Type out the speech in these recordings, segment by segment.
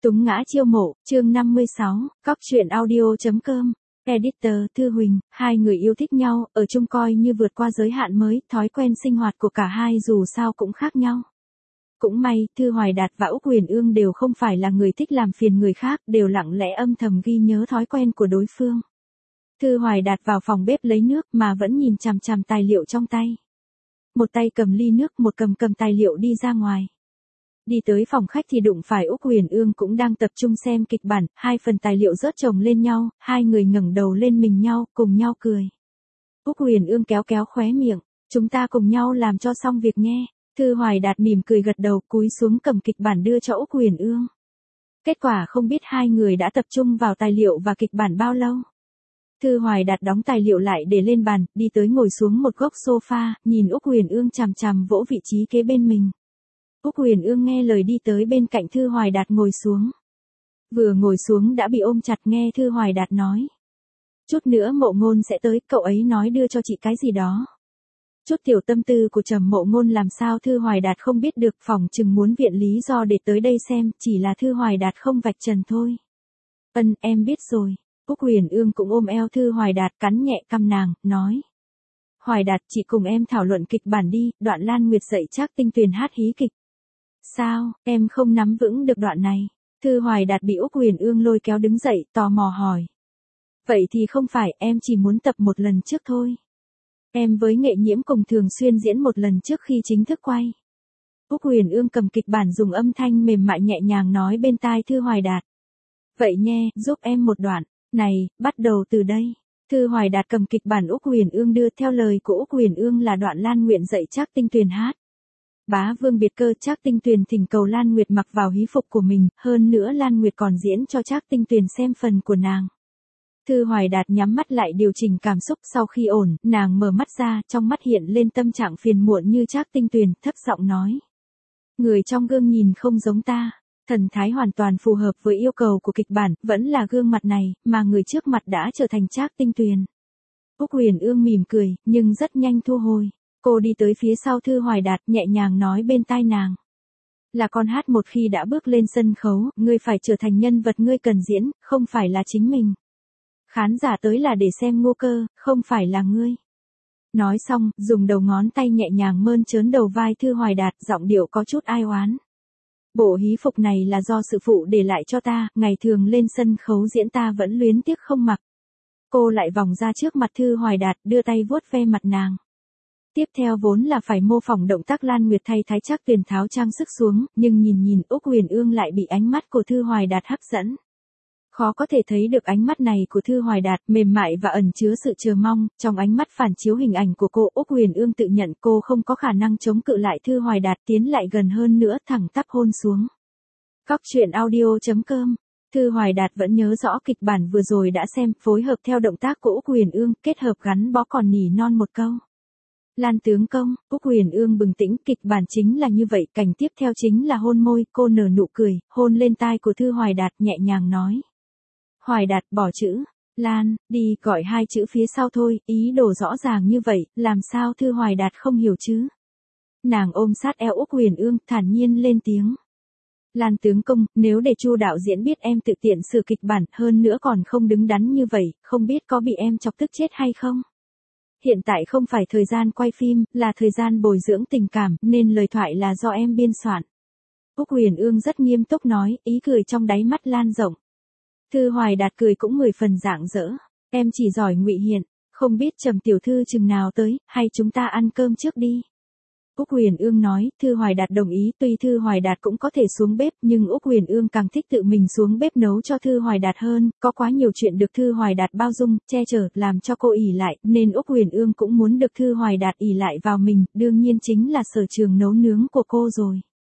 Túng ngã chiêu mộ, chương 56, cóc truyện audio.com. Editor, Thư Huỳnh, hai người yêu thích nhau, ở chung coi như vượt qua giới hạn mới, thói quen sinh hoạt của cả hai dù sao cũng khác nhau. Cũng may, Thư Hoài Đạt và Úc Huyền Ương đều không phải là người thích làm phiền người khác, đều lặng lẽ âm thầm ghi nhớ thói quen của đối phương. Thư Hoài Đạt vào phòng bếp lấy nước mà vẫn nhìn chằm chằm tài liệu trong tay. Một tay cầm ly nước, một cầm tài liệu đi ra ngoài. Đi tới phòng khách thì đụng phải Úc Huyền Ương cũng đang tập trung xem kịch bản, hai phần tài liệu rớt chồng lên nhau, hai người ngẩng đầu lên mình nhau, cùng nhau cười. Úc Huyền Ương kéo khóe miệng, chúng ta cùng nhau làm cho xong việc nghe. Thư Hoài Đạt mỉm cười gật đầu, cúi xuống cầm kịch bản đưa cho Úc Huyền Ương. Kết quả không biết hai người đã tập trung vào tài liệu và kịch bản bao lâu. Thư Hoài Đạt đóng tài liệu lại để lên bàn, đi tới ngồi xuống một góc sofa, nhìn Úc Huyền Ương chằm chằm vỗ vị trí kế bên mình. Úc Huyền Ương nghe lời đi tới bên cạnh Thư Hoài Đạt ngồi xuống. Vừa ngồi xuống đã bị ôm chặt, nghe Thư Hoài Đạt nói. Chút nữa Mộ Ngôn sẽ tới, cậu ấy nói đưa cho chị cái gì đó. Chút tiểu tâm tư của Trầm Mộ Ngôn làm sao Thư Hoài Đạt không biết được, phỏng chừng muốn viện lý do để tới đây xem, chỉ là Thư Hoài Đạt không vạch trần thôi. Em biết rồi. Úc Huyền Ương cũng ôm eo Thư Hoài Đạt, cắn nhẹ cằm nàng, nói. Hoài Đạt, chị cùng em thảo luận kịch bản đi, đoạn Lan Nguyệt dạy Trác Tinh Tuyền hát hí kịch. Sao, em không nắm vững được đoạn này? Thư Hoài Đạt bị Úc Huyền Ương lôi kéo đứng dậy, tò mò hỏi. Vậy thì không phải, em chỉ muốn tập một lần trước thôi. Em với Nghệ Nhiễm cùng thường xuyên diễn một lần trước khi chính thức quay. Úc Huyền Ương cầm kịch bản dùng âm thanh mềm mại nhẹ nhàng nói bên tai Thư Hoài Đạt. Vậy nhé, giúp em một đoạn. Này, bắt đầu từ đây. Thư Hoài Đạt cầm kịch bản Úc Huyền Ương đưa, theo lời của Úc Huyền Ương là đoạn Lan Nguyệt dạy Trác Tinh Tuyền hát. Bá Vương biệt cơ, Trác Tinh Tuyền thỉnh cầu Lan Nguyệt mặc vào hí phục của mình, hơn nữa Lan Nguyệt còn diễn cho Trác Tinh Tuyền xem phần của nàng. Thư Hoài Đạt nhắm mắt lại điều chỉnh cảm xúc, sau khi ổn, nàng mở mắt ra, trong mắt hiện lên tâm trạng phiền muộn như Trác Tinh Tuyền, thấp giọng nói. Người trong gương nhìn không giống ta. Thần thái hoàn toàn phù hợp với yêu cầu của kịch bản, vẫn là gương mặt này, mà người trước mặt đã trở thành Trác Tinh Tuyền. Úc Huyền Ương mỉm cười, nhưng rất nhanh thu hồi. Cô đi tới phía sau Thư Hoài Đạt, nhẹ nhàng nói bên tai nàng. Là con hát, một khi đã bước lên sân khấu, ngươi phải trở thành nhân vật ngươi cần diễn, không phải là chính mình. Khán giả tới là để xem Ngô Cơ, không phải là ngươi. Nói xong, dùng đầu ngón tay nhẹ nhàng mơn trớn đầu vai Thư Hoài Đạt, giọng điệu có chút ai oán. Bộ hí phục này là do sư phụ để lại cho ta, ngày thường lên sân khấu diễn ta vẫn luyến tiếc không mặc. Cô lại vòng ra trước mặt Thư Hoài Đạt, đưa tay vuốt ve mặt nàng. Tiếp theo vốn là phải mô phỏng động tác Lan Nguyệt thay thái Trác Tuyền tháo trang sức xuống, nhưng nhìn Úc Huyền Ương lại bị ánh mắt của Thư Hoài Đạt hấp dẫn. Khó có thể thấy được ánh mắt này của Thư Hoài Đạt mềm mại và ẩn chứa sự chờ mong, trong ánh mắt phản chiếu hình ảnh của cô. Úc Huyền Ương tự nhận cô không có khả năng chống cự lại Thư Hoài Đạt, tiến lại gần hơn nữa, thẳng tắp hôn xuống. Cóc truyện audio.com. Thư Hoài Đạt vẫn nhớ rõ kịch bản vừa rồi đã xem, phối hợp theo động tác của Úc Huyền Ương, kết hợp gắn bó còn nỉ non một câu. Lan tướng công. Úc Huyền Ương bừng tỉnh, kịch bản chính là như vậy, cảnh tiếp theo chính là hôn môi, cô nở nụ cười, hôn lên tai của Thư Hoài Đạt, nhẹ nhàng nói. Hoài Đạt, bỏ chữ Lan đi, gọi hai chữ phía sau thôi, ý đồ rõ ràng như vậy, làm sao Thư Hoài Đạt không hiểu chứ? Nàng ôm sát eo Úc Huyền Ương, thản nhiên lên tiếng. Lan tướng công, nếu để Chu đạo diễn biết em tự tiện sửa kịch bản, hơn nữa còn không đứng đắn như vậy, không biết có bị em chọc tức chết hay không? Hiện tại không phải thời gian quay phim, là thời gian bồi dưỡng tình cảm, nên lời thoại là do em biên soạn. Úc Huyền Ương rất nghiêm túc nói, ý cười trong đáy mắt lan rộng. Thư Hoài Đạt cười cũng 10 phần rạng rỡ. Em chỉ giỏi ngụy hiện, không biết Trầm tiểu thư chừng nào tới, hay chúng ta ăn cơm trước đi. Úc Huyền Ương nói, Thư Hoài Đạt đồng ý, tuy Thư Hoài Đạt cũng có thể xuống bếp, nhưng Úc Huyền Ương càng thích tự mình xuống bếp nấu cho Thư Hoài Đạt hơn, có quá nhiều chuyện được Thư Hoài Đạt bao dung, che chở, làm cho cô ỷ lại, nên Úc Huyền Ương cũng muốn được Thư Hoài Đạt ỷ lại vào mình, đương nhiên chính là sở trường nấu nướng của cô rồi.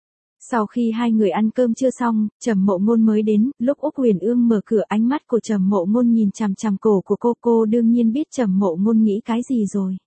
Sau khi hai người ăn cơm trưa xong, Trầm Mộ Ngôn mới đến, lúc Úc Huyền Ương mở cửa, ánh mắt của Trầm Mộ Ngôn nhìn chằm chằm cổ của cô đương nhiên biết Trầm Mộ Ngôn nghĩ cái gì rồi.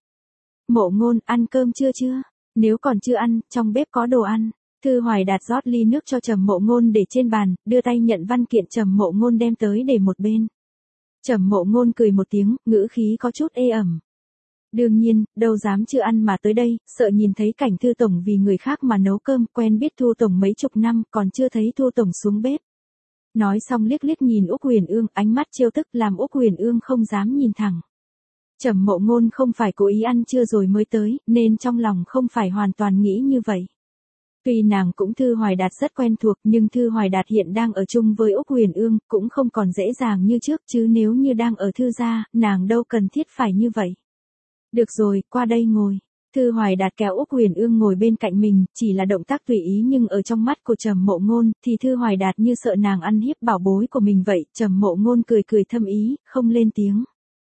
Mộ Ngôn, ăn cơm trưa chưa? Nếu còn chưa ăn, trong bếp có đồ ăn. Thư Hoài Đạt rót ly nước cho Trầm Mộ Ngôn để trên bàn, đưa tay nhận văn kiện Trầm Mộ Ngôn đem tới để một bên. Trầm Mộ Ngôn cười một tiếng, ngữ khí có chút ê ẩm. Đương nhiên, đâu dám chưa ăn mà tới đây, sợ nhìn thấy cảnh Thư Tổng vì người khác mà nấu cơm, quen biết Thu Tổng mấy chục năm, còn chưa thấy Thu Tổng xuống bếp. Nói xong liếc liếc nhìn Úc Huyền Ương, ánh mắt trêu tức làm Úc Huyền Ương không dám nhìn thẳng. Trầm Mộ Ngôn không phải cố ý ăn trưa rồi mới tới, nên trong lòng không phải hoàn toàn nghĩ như vậy. Tuy nàng cũng Thư Hoài Đạt rất quen thuộc, nhưng Thư Hoài Đạt hiện đang ở chung với Úc Huyền Ương, cũng không còn dễ dàng như trước, chứ nếu như đang ở Thư gia, nàng đâu cần thiết phải như vậy. Được rồi, qua đây ngồi. Thư Hoài Đạt kéo Úc Huyền Ương ngồi bên cạnh mình, chỉ là động tác tùy ý nhưng ở trong mắt của Trầm Mộ Ngôn, thì Thư Hoài Đạt như sợ nàng ăn hiếp bảo bối của mình vậy. Trầm Mộ Ngôn cười cười thâm ý, không lên tiếng.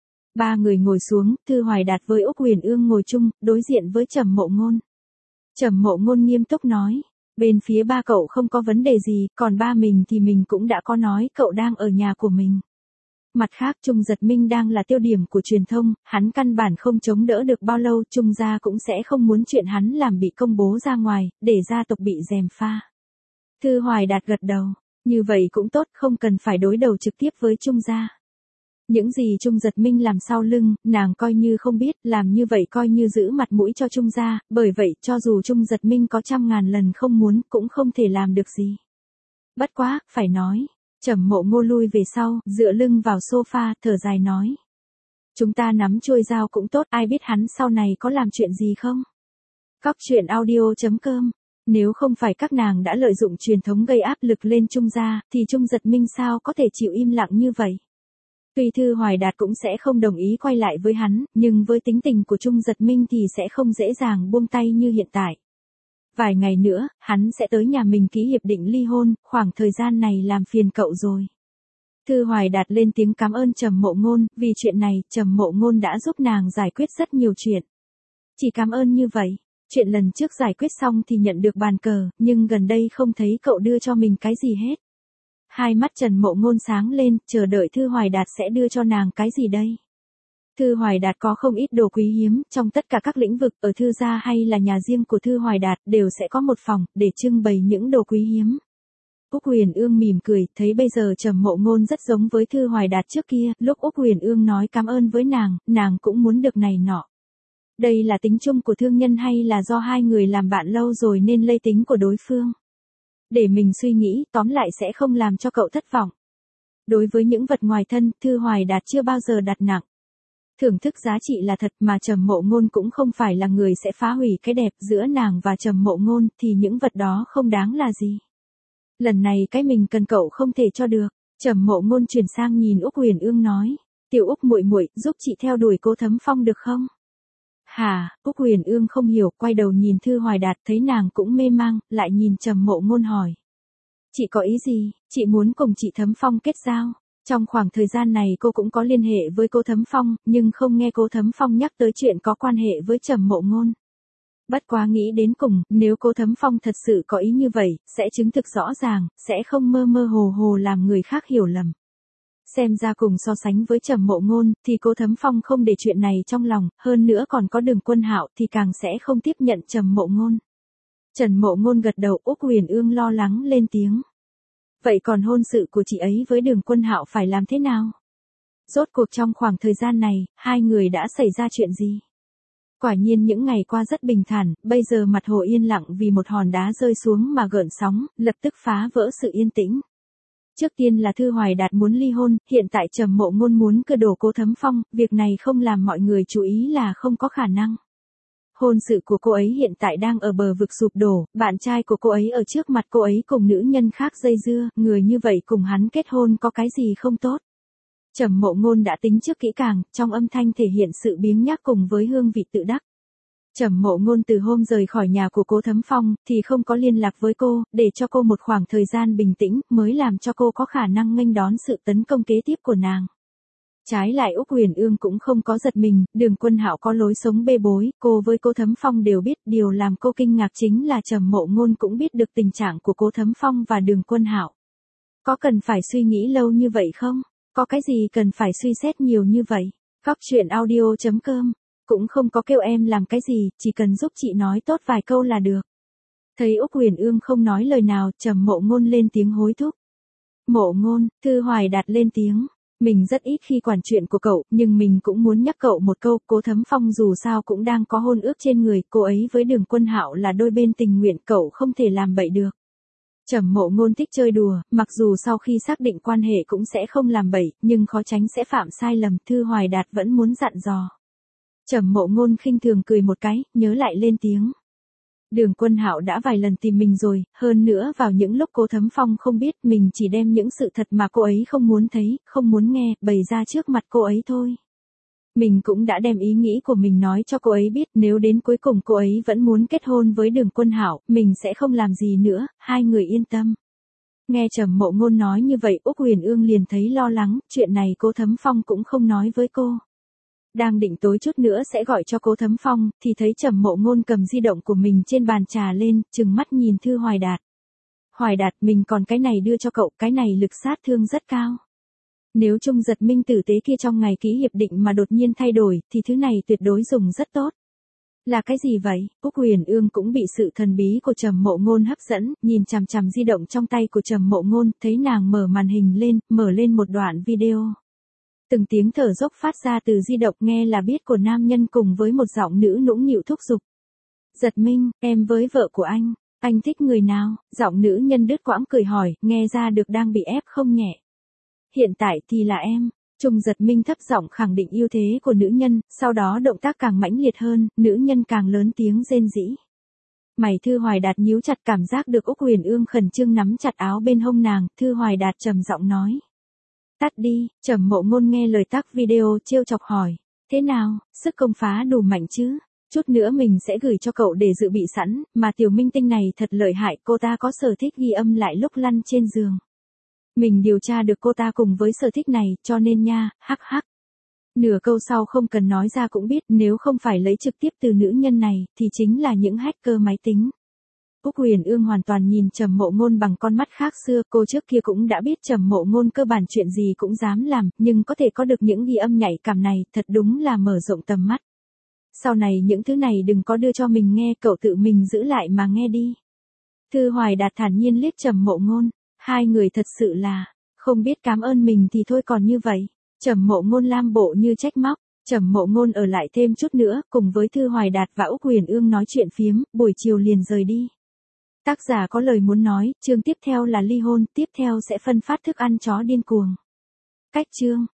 Ba người ngồi xuống, Thư Hoài Đạt với Úc Huyền Ương ngồi chung, đối diện với Trầm Mộ Ngôn. Trầm Mộ Ngôn nghiêm túc nói, bên phía ba cậu không có vấn đề gì, còn ba mình thì mình cũng đã có nói cậu đang ở nhà của mình. Mặt khác Trung Giật Minh đang là tiêu điểm của truyền thông, hắn căn bản không chống đỡ được bao lâu, Trung gia cũng sẽ không muốn chuyện hắn làm bị công bố ra ngoài, để gia tộc bị gièm pha. Thư Hoài Đạt gật đầu, như vậy cũng tốt, không cần phải đối đầu trực tiếp với Trung gia. Những gì Trung Giật Minh làm sau lưng, nàng coi như không biết, làm như vậy coi như giữ mặt mũi cho Trung gia, bởi vậy cho dù Trung Giật Minh có 100.000 lần không muốn, cũng không thể làm được gì. Bất quá, phải nói. Trầm Mộ Ngôn lui về sau, dựa lưng vào sofa, thở dài nói. Chúng ta nắm chuôi dao cũng tốt, ai biết hắn sau này có làm chuyện gì không? Cóc truyện audio.com. Nếu không phải các nàng đã lợi dụng truyền thống gây áp lực lên Trung gia, thì Trung Giật Minh sao có thể chịu im lặng như vậy? Tuy Thư Hoài Đạt cũng sẽ không đồng ý quay lại với hắn, nhưng với tính tình của Trung Giật Minh thì sẽ không dễ dàng buông tay như hiện tại. Vài ngày nữa, hắn sẽ tới nhà mình ký hiệp định ly hôn, khoảng thời gian này làm phiền cậu rồi. Thư Hoài Đạt lên tiếng cảm ơn Trầm Mộ Ngôn, vì chuyện này, Trầm Mộ Ngôn đã giúp nàng giải quyết rất nhiều chuyện. Chỉ cảm ơn như vậy, chuyện lần trước giải quyết xong thì nhận được bàn cờ, nhưng gần đây không thấy cậu đưa cho mình cái gì hết. Hai mắt Trầm Mộ Ngôn sáng lên, chờ đợi Thư Hoài Đạt sẽ đưa cho nàng cái gì đây. Thư Hoài Đạt có không ít đồ quý hiếm, trong tất cả các lĩnh vực, ở Thư gia hay là nhà riêng của Thư Hoài Đạt, đều sẽ có một phòng, để trưng bày những đồ quý hiếm. Úc Huyền Ương mỉm cười, thấy bây giờ Trầm Mộ Ngôn rất giống với Thư Hoài Đạt trước kia, lúc Úc Huyền Ương nói cảm ơn với nàng cũng muốn được này nọ. Đây là tính chung của thương nhân hay là do hai người làm bạn lâu rồi nên lây tính của đối phương? Để mình suy nghĩ, tóm lại sẽ không làm cho cậu thất vọng. Đối với những vật ngoài thân, Thư Hoài Đạt chưa bao giờ đặt nặng. Thưởng thức giá trị là thật, mà Trầm Mộ Ngôn cũng không phải là người sẽ phá hủy cái đẹp, giữa nàng và Trầm Mộ Ngôn thì những vật đó không đáng là gì. Lần này cái mình cần cậu không thể cho được. Trầm Mộ Ngôn chuyển sang nhìn Úc Huyền Ương nói, Tiểu Úc muội muội, giúp chị theo đuổi Cố Thấm Phong được không? Hả? Úc Huyền Ương không hiểu, quay đầu nhìn Thư Hoài Đạt, thấy nàng cũng mê mang, lại nhìn Trầm Mộ Ngôn hỏi. Chị có ý gì? Chị muốn cùng chị Thấm Phong kết giao. Trong khoảng thời gian này cô cũng có liên hệ với Cố Thấm Phong, nhưng không nghe Cố Thấm Phong nhắc tới chuyện có quan hệ với Trầm Mộ Ngôn. Bất quá nghĩ đến cùng, nếu Cố Thấm Phong thật sự có ý như vậy, sẽ chứng thực rõ ràng, sẽ không mơ mơ hồ hồ làm người khác hiểu lầm. Xem ra cùng so sánh với Trầm Mộ Ngôn, thì Cố Thấm Phong không để chuyện này trong lòng, hơn nữa còn có Đường Quân Hạo thì càng sẽ không tiếp nhận Trầm Mộ Ngôn. Trầm Mộ Ngôn gật đầu, Úc Huyền Ương lo lắng lên tiếng. Vậy còn hôn sự của chị ấy với Đường Quân Hạo phải làm thế nào? Rốt cuộc trong khoảng thời gian này, hai người đã xảy ra chuyện gì? Quả nhiên những ngày qua rất bình thản, bây giờ mặt hồ yên lặng vì một hòn đá rơi xuống mà gợn sóng, lập tức phá vỡ sự yên tĩnh. Trước tiên là Thư Hoài Đạt muốn ly hôn, hiện tại Trầm Mộ Ngôn muốn cưa đổ Cố Thấm Phong, việc này không làm mọi người chú ý là không có khả năng. Hôn sự của cô ấy hiện tại đang ở bờ vực sụp đổ, bạn trai của cô ấy ở trước mặt cô ấy cùng nữ nhân khác dây dưa, người như vậy cùng hắn kết hôn có cái gì không tốt. Trầm Mộ Ngôn đã tính trước kỹ càng, trong âm thanh thể hiện sự biếng nhác cùng với hương vị tự đắc. Trầm Mộ Ngôn từ hôm rời khỏi nhà của Cố Thấm Phong, thì không có liên lạc với cô, để cho cô một khoảng thời gian bình tĩnh, mới làm cho cô có khả năng nghênh đón sự tấn công kế tiếp của nàng. Trái lại Úc Huyền Ương cũng không có giật mình, Đường Quân Hạo có lối sống bê bối, cô với Cố Thấm Phong đều biết, điều làm cô kinh ngạc chính là Trầm Mộ Ngôn cũng biết được tình trạng của Cố Thấm Phong và Đường Quân Hạo. Có cần phải suy nghĩ lâu như vậy không? Có cái gì cần phải suy xét nhiều như vậy? Cóc truyện audio.com. Cũng không có kêu em làm cái gì, chỉ cần giúp chị nói tốt vài câu là được. Thấy Úc Huyền Ương không nói lời nào, Trầm Mộ Ngôn lên tiếng hối thúc. Mộ Ngôn, Thư Hoài Đạt lên tiếng. Mình rất ít khi quản chuyện của cậu, nhưng mình cũng muốn nhắc cậu một câu, Cố Thấm Phong dù sao cũng đang có hôn ước trên người, cô ấy với Đường Quân Hạo là đôi bên tình nguyện, cậu không thể làm bậy được. Trầm Mộ Ngôn thích chơi đùa, mặc dù sau khi xác định quan hệ cũng sẽ không làm bậy, nhưng khó tránh sẽ phạm sai lầm, Thư Hoài Đạt vẫn muốn dặn dò. Trầm Mộ Ngôn khinh thường cười một cái, nhớ lại lên tiếng. Đường Quân Hạo đã vài lần tìm mình rồi, hơn nữa vào những lúc Cố Thấm Phong không biết, mình chỉ đem những sự thật mà cô ấy không muốn thấy, không muốn nghe, bày ra trước mặt cô ấy thôi. Mình cũng đã đem ý nghĩ của mình nói cho cô ấy biết, nếu đến cuối cùng cô ấy vẫn muốn kết hôn với Đường Quân Hạo, mình sẽ không làm gì nữa, hai người yên tâm. Nghe Trầm Mộ Ngôn nói như vậy, Úc Huyền Ương liền thấy lo lắng, chuyện này Cố Thấm Phong cũng không nói với cô. Đang định tối chút nữa sẽ gọi cho Cố Thấm Phong, thì thấy Trầm Mộ Ngôn cầm di động của mình trên bàn trà lên, trừng mắt nhìn Thư Hoài Đạt. Hoài Đạt, mình còn cái này đưa cho cậu, cái này lực sát thương rất cao. Nếu Trung Giật Minh tử tế kia trong ngày ký hiệp định mà đột nhiên thay đổi, thì thứ này tuyệt đối dùng rất tốt. Là cái gì vậy? Úc Huyền Ương cũng bị sự thần bí của Trầm Mộ Ngôn hấp dẫn, nhìn chằm chằm di động trong tay của Trầm Mộ Ngôn, thấy nàng mở màn hình lên, mở lên một đoạn video. Từng tiếng thở dốc phát ra từ di động, nghe là biết của nam nhân cùng với một giọng nữ nũng nịu thúc giục. Giật Minh, em với vợ của anh thích người nào? Giọng nữ nhân đứt quãng cười hỏi, nghe ra được đang bị ép không nhẹ. Hiện tại thì là em. Trung Giật Minh thấp giọng khẳng định ưu thế của nữ nhân, sau đó động tác càng mãnh liệt hơn, nữ nhân càng lớn tiếng rên rỉ. Mày Thư Hoài Đạt nhíu chặt, cảm giác được Úc Huyền Ương khẩn trương nắm chặt áo bên hông nàng, Thư Hoài Đạt trầm giọng nói. Tắt đi. Trầm Mộ Ngôn nghe lời tắt video trêu chọc hỏi. Thế nào, sức công phá đủ mạnh chứ? Chút nữa mình sẽ gửi cho cậu để dự bị sẵn, mà tiểu minh tinh này thật lợi hại, cô ta có sở thích ghi âm lại lúc lăn trên giường. Mình điều tra được cô ta cùng với sở thích này, cho nên nha, hắc hắc. Nửa câu sau không cần nói ra cũng biết, nếu không phải lấy trực tiếp từ nữ nhân này, thì chính là những hacker máy tính. Úc Huyền Ương hoàn toàn nhìn Trầm Mộ Ngôn bằng con mắt khác xưa, cô trước kia cũng đã biết Trầm Mộ Ngôn cơ bản chuyện gì cũng dám làm, nhưng có thể có được những ghi âm nhạy cảm này, thật đúng là mở rộng tầm mắt. Sau này những thứ này đừng có đưa cho mình nghe, cậu tự mình giữ lại mà nghe đi. Thư Hoài Đạt thản nhiên liếc Trầm Mộ Ngôn, hai người thật sự là, không biết cảm ơn mình thì thôi còn như vậy. Trầm Mộ Ngôn lam bộ như trách móc, Trầm Mộ Ngôn ở lại thêm chút nữa, cùng với Thư Hoài Đạt và Úc Huyền Ương nói chuyện phiếm, buổi chiều liền rời đi. Tác giả có lời muốn nói, chương tiếp theo là ly hôn, tiếp theo sẽ phân phát thức ăn chó điên cuồng. Cách chương